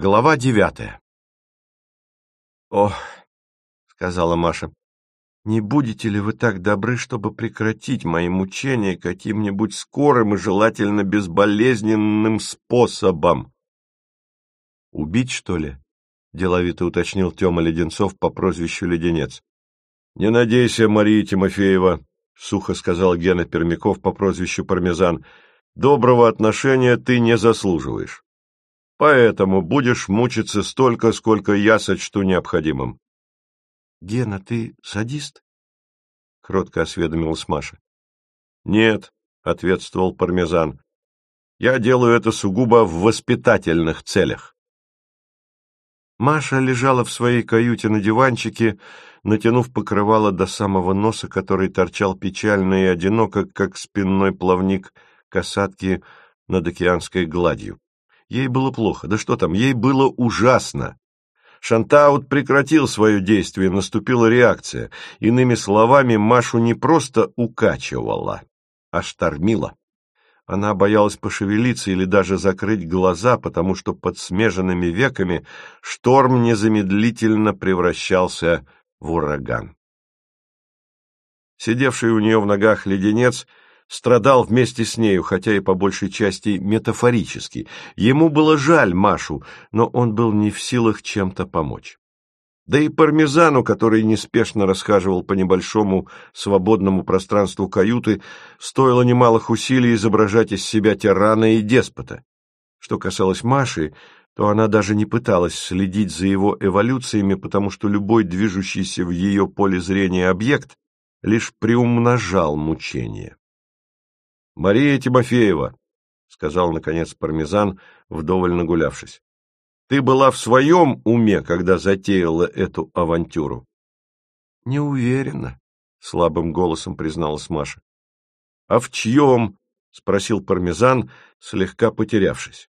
Глава 9. «Ох», — сказала Маша, — «не будете ли вы так добры, чтобы прекратить мои мучения каким-нибудь скорым и желательно безболезненным способом?» «Убить, что ли?» — деловито уточнил Тёма Леденцов по прозвищу Леденец. «Не надейся, Мария Тимофеева», — сухо сказал Гена Пермяков по прозвищу Пармезан, — «доброго отношения ты не заслуживаешь. Поэтому будешь мучиться столько, сколько я сочту необходимым». «Гена, ты садист?» — кротко осведомилась Маша. «Нет», — ответствовал Пармезан, — «я делаю это сугубо в воспитательных целях». Маша лежала в своей каюте на диванчике, натянув покрывало до самого носа, который торчал печально и одиноко, как спинной плавник касатки над океанской гладью. Ей было плохо, да что там, ей было ужасно. Шантаут прекратил свое действие, наступила реакция. Иными словами, Машу не просто укачивала, а штормила. Она боялась пошевелиться или даже закрыть глаза, потому что под смеженными веками шторм незамедлительно превращался в ураган. Сидевший у нее в ногах Леденец страдал вместе с нею, хотя и по большей части метафорически. Ему было жаль Машу, но он был не в силах чем-то помочь. Да и Пармезану, который неспешно расхаживал по небольшому свободному пространству каюты, стоило немалых усилий изображать из себя тирана и деспота. Что касалось Маши, то она даже не пыталась следить за его эволюциями, потому что любой движущийся в ее поле зрения объект лишь приумножал мучения. «Мария Тимофеева», — сказал, наконец, Пармезан, вдоволь нагулявшись, — «ты была в своем уме, когда затеяла эту авантюру?» «Не уверена», — слабым голосом призналась Маша. «А в чьем?» — спросил Пармезан, слегка потерявшись.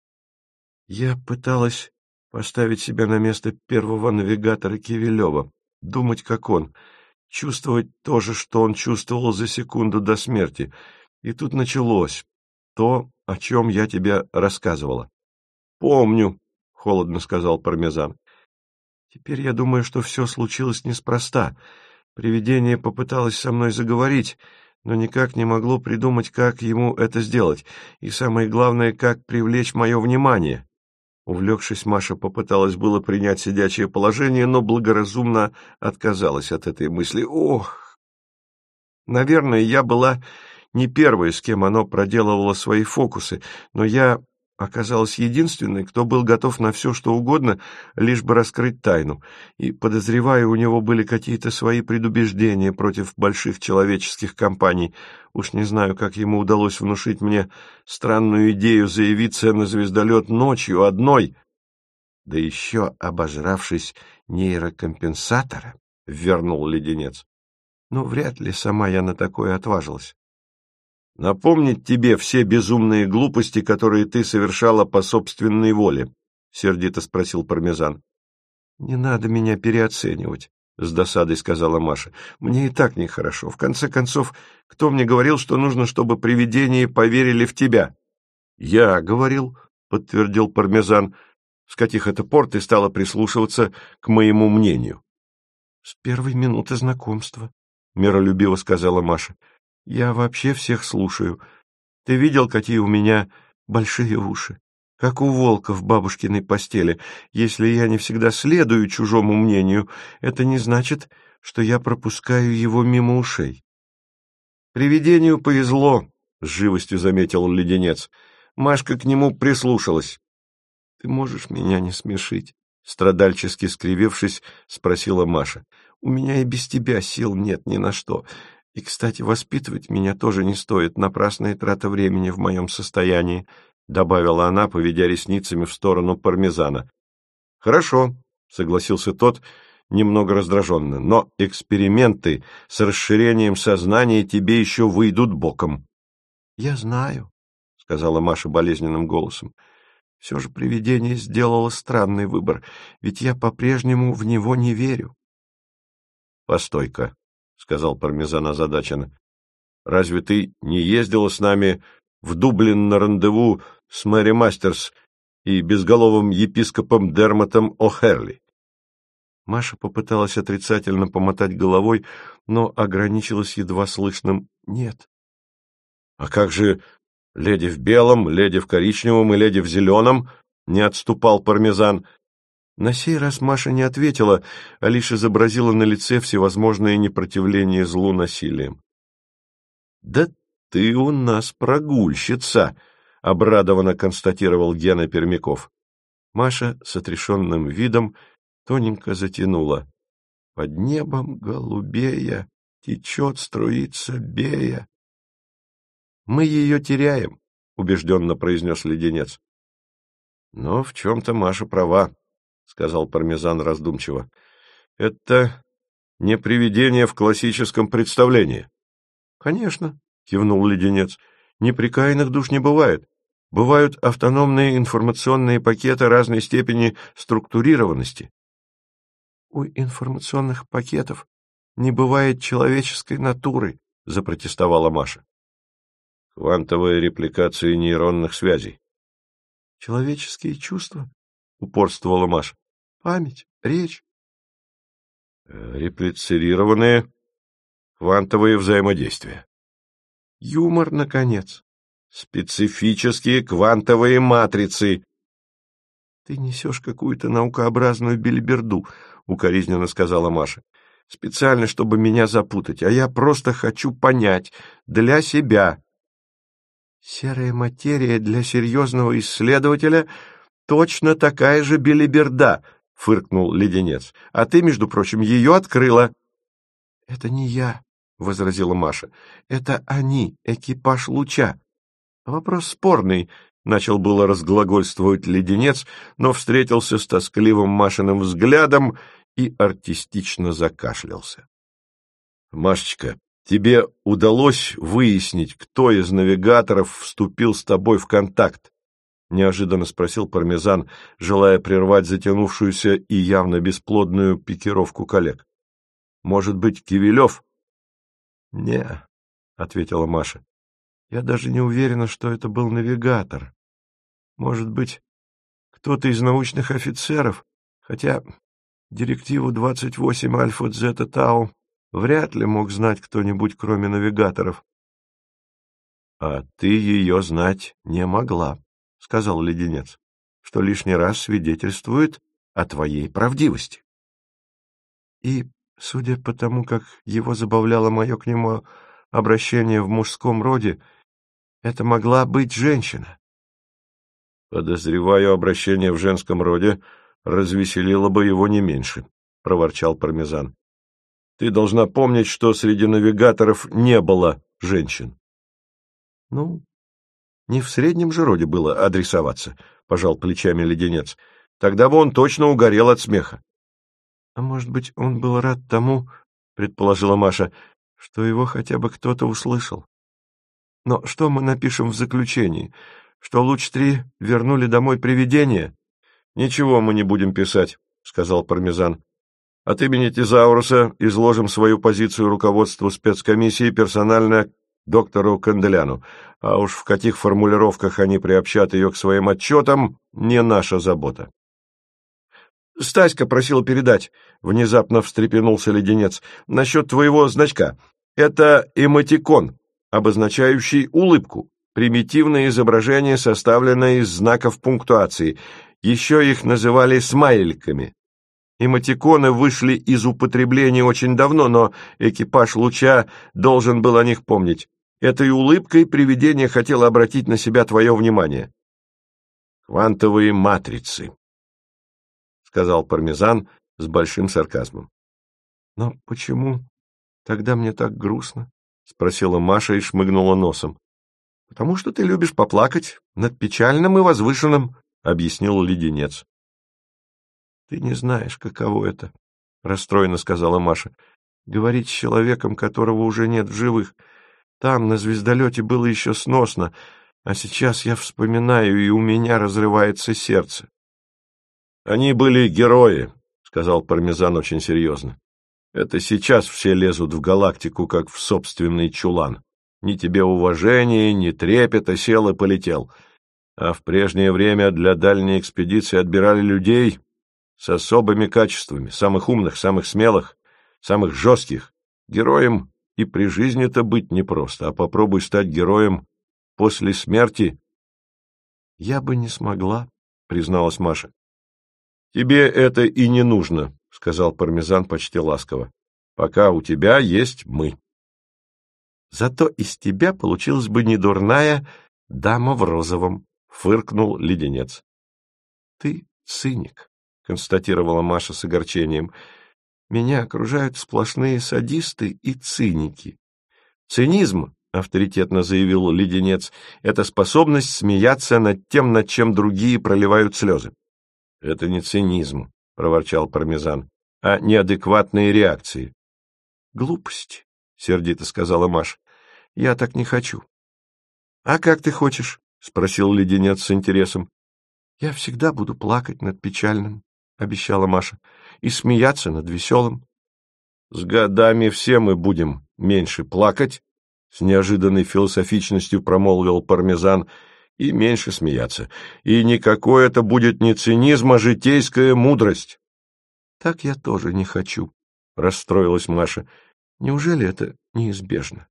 «Я пыталась поставить себя на место первого навигатора Кивилева, думать, как он, чувствовать то же, что он чувствовал за секунду до смерти. И тут началось то, о чем я тебе рассказывала». «Помню», — холодно сказал Пармезан. «Теперь я думаю, что все случилось неспроста. Привидение попыталось со мной заговорить, но никак не могло придумать, как ему это сделать, и самое главное, как привлечь мое внимание». Увлекшись, Маша попыталась было принять сидячее положение, но благоразумно отказалась от этой мысли. «Ох! Наверное, я была не первая, с кем оно проделывало свои фокусы, но я оказалась единственной, кто был готов на все, что угодно, лишь бы раскрыть тайну, и, подозреваю, у него были какие-то свои предубеждения против больших человеческих компаний. Уж не знаю, как ему удалось внушить мне странную идею заявиться на звездолет ночью одной, да еще обожравшись нейрокомпенсатора, — вернул Леденец. Но вряд ли сама я на такое отважилась. «Напомнить тебе все безумные глупости, которые ты совершала по собственной воле?» — сердито спросил Пармезан. «Не надо меня переоценивать», — с досадой сказала Маша. «Мне и так нехорошо. В конце концов, кто мне говорил, что нужно, чтобы привидения поверили в тебя?» «Я говорил», — подтвердил Пармезан. «С каких это пор ты стала прислушиваться к моему мнению?» «С первой минуты знакомства», — миролюбиво сказала Маша. «Я вообще всех слушаю. Ты видел, какие у меня большие уши? Как у волка в бабушкиной постели. Если я не всегда следую чужому мнению, это не значит, что я пропускаю его мимо ушей». «Привидению повезло», — с живостью заметил Леденец. Машка к нему прислушалась. «Ты можешь меня не смешить?» — страдальчески скривившись, спросила Маша. «У меня и без тебя сил нет ни на что. И, кстати, воспитывать меня тоже не стоит, напрасная трата времени в моем состоянии», — добавила она, поведя ресницами в сторону Пармезана. «Хорошо», — согласился тот, немного раздраженно, «но эксперименты с расширением сознания тебе еще выйдут боком». «Я знаю», — сказала Маша болезненным голосом. «Все же привидение сделало странный выбор, ведь я по-прежнему в него не верю». «Постой-ка», — сказал Пармезан озадаченно. «Разве ты не ездила с нами в Дублин на рандеву с Мэри Мастерс и безголовым епископом Дермотом О'Херли. Маша попыталась отрицательно помотать головой, но ограничилась едва слышным «нет». А как же леди в белом, леди в коричневом и леди в зеленом? Не отступал Пармезан. На сей раз Маша не ответила, а лишь изобразила на лице всевозможные непротивления злу насилием. «Да ты у нас прогульщица!» — обрадованно констатировал Гена Пермяков. Маша с отрешенным видом тоненько затянула. «Под небом голубея течет, струится бея». «Мы ее теряем», — убежденно произнес Леденец. «Но в чем-то Маша права», — сказал Пармезан раздумчиво. «Это не привидение в классическом представлении». «Конечно», — кивнул Леденец, — «неприкаянных душ не бывает. Бывают автономные информационные пакеты разной степени структурированности». «У информационных пакетов не бывает человеческой натуры», — запротестовала Маша. «Квантовая репликация нейронных связей». «Человеческие чувства?» — упорствовала Маша. «Память, речь». «Реплицированные квантовые взаимодействия». «Юмор, наконец». «Специфические квантовые матрицы». «Ты несешь какую-то наукообразную белиберду», — укоризненно сказала Маша. «Специально, чтобы меня запутать, а я просто хочу понять. Для себя». «Серая материя для серьезного исследователя точно такая же белиберда», — фыркнул Леденец. «А ты, между прочим, ее открыла». «Это не я», — возразила Маша. «Это они, экипаж Луча». «Вопрос спорный», — начал было разглагольствовать Леденец, но встретился с тоскливым Машиным взглядом и артистично закашлялся. «Машечка, тебе удалось выяснить, кто из навигаторов вступил с тобой в контакт?» — неожиданно спросил Пармезан, желая прервать затянувшуюся и явно бесплодную пикировку коллег. «Может быть, Кивилев?» «Не», — ответила Маша. «Я даже не уверена, что это был навигатор. Может быть, кто-то из научных офицеров, хотя директиву 28 Альфа-Дзета Тау вряд ли мог знать кто-нибудь, кроме навигаторов». «А ты ее знать не могла», — сказал Леденец, «что лишний раз свидетельствует о твоей правдивости». И, судя по тому, как его забавляло мое к нему обращение в мужском роде, это могла быть женщина. «Подозреваю, обращение в женском роде развеселило бы его не меньше», — проворчал Пармезан. «Ты должна помнить, что среди навигаторов не было женщин». «Ну, не в среднем же роде было адресоваться», — пожал плечами Леденец. «Тогда бы он точно угорел от смеха». «А может быть, он был рад тому, — предположила Маша, — что его хотя бы кто-то услышал. Но что мы напишем в заключении? Что Луч-3 вернули домой привидение?» «Ничего мы не будем писать», — сказал Пармезан. «От имени Тезауруса изложим свою позицию руководству спецкомиссии персонально доктору Канделяну, а уж в каких формулировках они приобщат ее к своим отчетам, не наша забота». «Стаська просила передать», — внезапно встрепенулся Леденец, — «насчет твоего значка. Это эмотикон, обозначающий улыбку, примитивное изображение, составленное из знаков пунктуации. Еще их называли смайликами. Эмотиконы вышли из употребления очень давно, но экипаж Луча должен был о них помнить. Этой улыбкой привидение хотело обратить на себя твое внимание». «Квантовые матрицы», — сказал Пармезан с большим сарказмом. «Но почему тогда мне так грустно?» — спросила Маша и шмыгнула носом. «Потому что ты любишь поплакать над печальным и возвышенным», — объяснил Леденец. «Ты не знаешь, каково это», — расстроенно сказала Маша. «Говорить с человеком, которого уже нет в живых. Там, на звездолете, было еще сносно, а сейчас я вспоминаю, и у меня разрывается сердце». «Они были герои», — сказал Пармезан очень серьезно. «Это сейчас все лезут в галактику, как в собственный чулан. Ни тебе уважения, ни трепета, сел и полетел. А в прежнее время для дальней экспедиции отбирали людей с особыми качествами, самых умных, самых смелых, самых жестких. Героем и при жизни-то быть непросто, а попробуй стать героем после смерти. — Я бы не смогла, — призналась Маша. — Тебе это и не нужно, — сказал Пармезан почти ласково. — Пока у тебя есть мы. — Зато из тебя получилась бы недурная дама в розовом, — фыркнул Леденец. — Ты циник, — констатировала Маша с огорчением. — Меня окружают сплошные садисты и циники. Цинизм, — авторитетно заявил Леденец, — это способность смеяться над тем, над чем другие проливают слезы. — Это не цинизм, — проворчал Пармезан, — а неадекватные реакции. — Глупость, — сердито сказала Маша. — Я так не хочу. — А как ты хочешь? — спросил Леденец с интересом. — Я всегда буду плакать над печальным, — обещала Маша, — и смеяться над веселым. — С годами все мы будем меньше плакать, — с неожиданной философичностью промолвил Пармезан, — и меньше смеяться. И никакой это будет не цинизм, а житейская мудрость. — Так я тоже не хочу, — расстроилась Маша. — Неужели это неизбежно?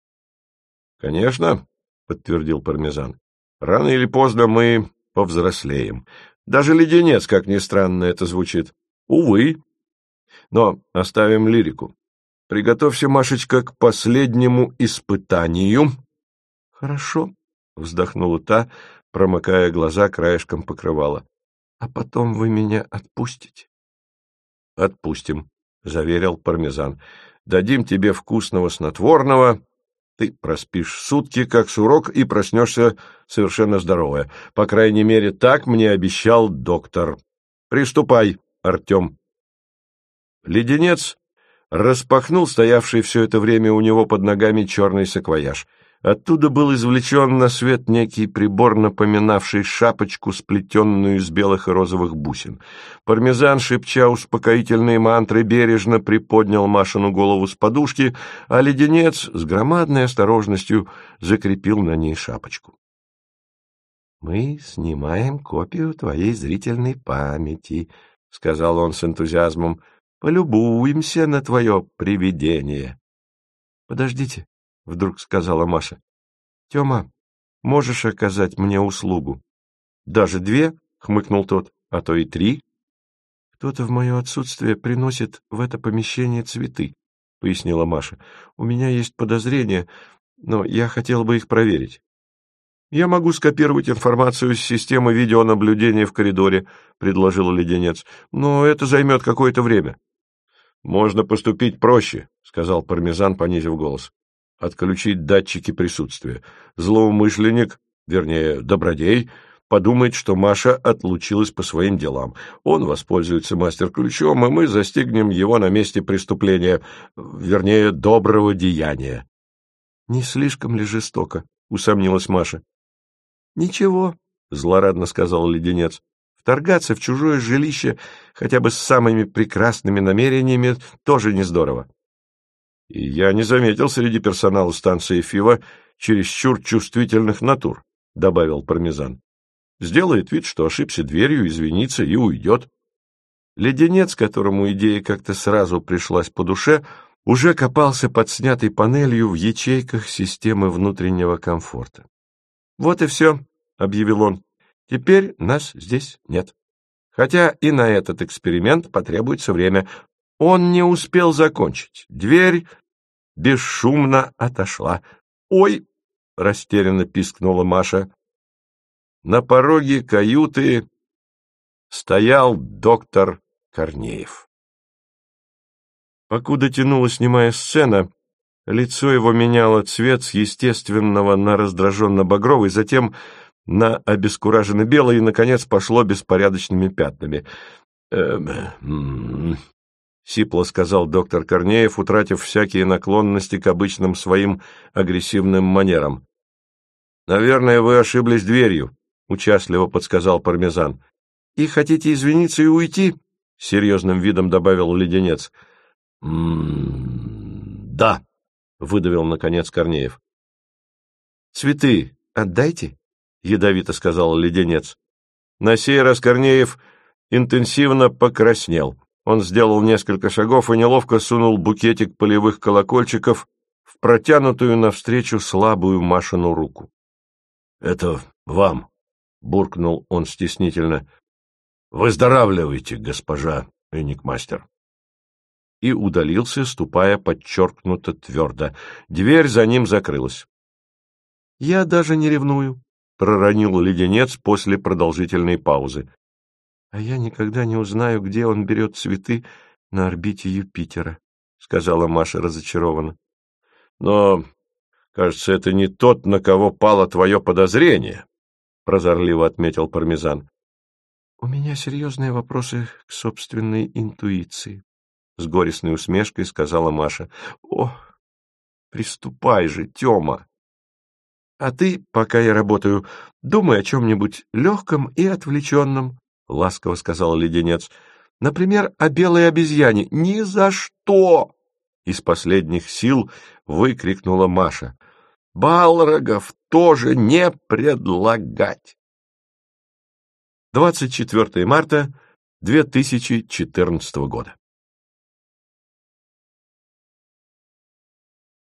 — Конечно, — подтвердил Пармезан. — Рано или поздно мы повзрослеем. Даже Леденец, как ни странно это звучит. Увы. Но оставим лирику. Приготовься, Машечка, к последнему испытанию. — Хорошо, — вздохнула та, промыкая глаза краешком покрывала. — А потом вы меня отпустите? — Отпустим, — заверил Пармезан. — Дадим тебе вкусного снотворного. Ты проспишь сутки, как сурок, и проснешься совершенно здоровая. По крайней мере, так мне обещал доктор. Приступай, Артем. Леденец распахнул стоявший все это время у него под ногами черный саквояж. Оттуда был извлечен на свет некий прибор, напоминавший шапочку, сплетенную из белых и розовых бусин. Пармезан, шепча успокоительные мантры, бережно приподнял Машину голову с подушки, а Леденец с громадной осторожностью закрепил на ней шапочку. — Мы снимаем копию твоей зрительной памяти, — сказал он с энтузиазмом. — Полюбуемся на твое привидение. — Подождите, — вдруг сказала Маша. — Тема, можешь оказать мне услугу? — Даже 2, — хмыкнул тот, — а то и 3. — Кто-то в мое отсутствие приносит в это помещение цветы, — пояснила Маша. — У меня есть подозрения, но я хотела бы их проверить. — Я могу скопировать информацию с системы видеонаблюдения в коридоре, — предложил Леденец, — но это займет какое-то время. — Можно поступить проще, — сказал Пармезан, понизив голос. Отключить датчики присутствия. Злоумышленник, вернее, добродей, подумает, что Маша отлучилась по своим делам. Он воспользуется мастер-ключом, и мы застигнем его на месте преступления, вернее, доброго деяния. — Не слишком ли жестоко? — усомнилась Маша. — Ничего, — злорадно сказал Леденец. — Вторгаться в чужое жилище хотя бы с самыми прекрасными намерениями тоже не здорово. И я не заметил среди персонала станции Фива чересчур чувствительных натур, — добавил Пармезан. Сделает вид, что ошибся дверью, извинится и уйдет. Леденец, которому идея как-то сразу пришлась по душе, уже копался под снятой панелью в ячейках системы внутреннего комфорта. — Вот и все, — объявил он. — Теперь нас здесь нет. Хотя и на этот эксперимент потребуется время. Он не успел закончить. Дверь бесшумно отошла. «Ой!» — растерянно пискнула Маша. На пороге каюты стоял доктор Корнеев. Покуда тянулась снимая сцена, лицо его меняло цвет с естественного на раздраженно-багровый, затем на обескураженно-белый и, наконец, пошло беспорядочными пятнами. — сипло сказал доктор Корнеев, утратив всякие наклонности к обычным своим агрессивным манерам. — Наверное, вы ошиблись дверью, — участливо подсказал Пармезан. — И хотите извиниться и уйти? — серьезным видом добавил Леденец. — Да, — выдавил наконец Корнеев. — Цветы отдайте, — ядовито сказал Леденец. На сей раз Корнеев интенсивно покраснел. Он сделал несколько шагов и неловко сунул букетик полевых колокольчиков в протянутую навстречу слабую Машину руку. — Это вам, — буркнул он стеснительно. — Выздоравливайте, госпожа эникмастер. И удалился, ступая подчеркнуто твердо. Дверь за ним закрылась. — Я даже не ревную, — проронил Леденец после продолжительной паузы. — А я никогда не узнаю, где он берет цветы на орбите Юпитера, — сказала Маша разочарованно. — Но, кажется, это не тот, на кого пало твое подозрение, — прозорливо отметил Пармезан. — У меня серьезные вопросы к собственной интуиции, — с горестной усмешкой сказала Маша. — О, приступай же, Тёма! А ты, пока я работаю, думай о чем-нибудь легком и отвлеченном, — ласково сказал Леденец. — Например, о белой обезьяне. — Ни за что! — из последних сил выкрикнула Маша. — Балрогов тоже не предлагать. 24 марта 2014 года.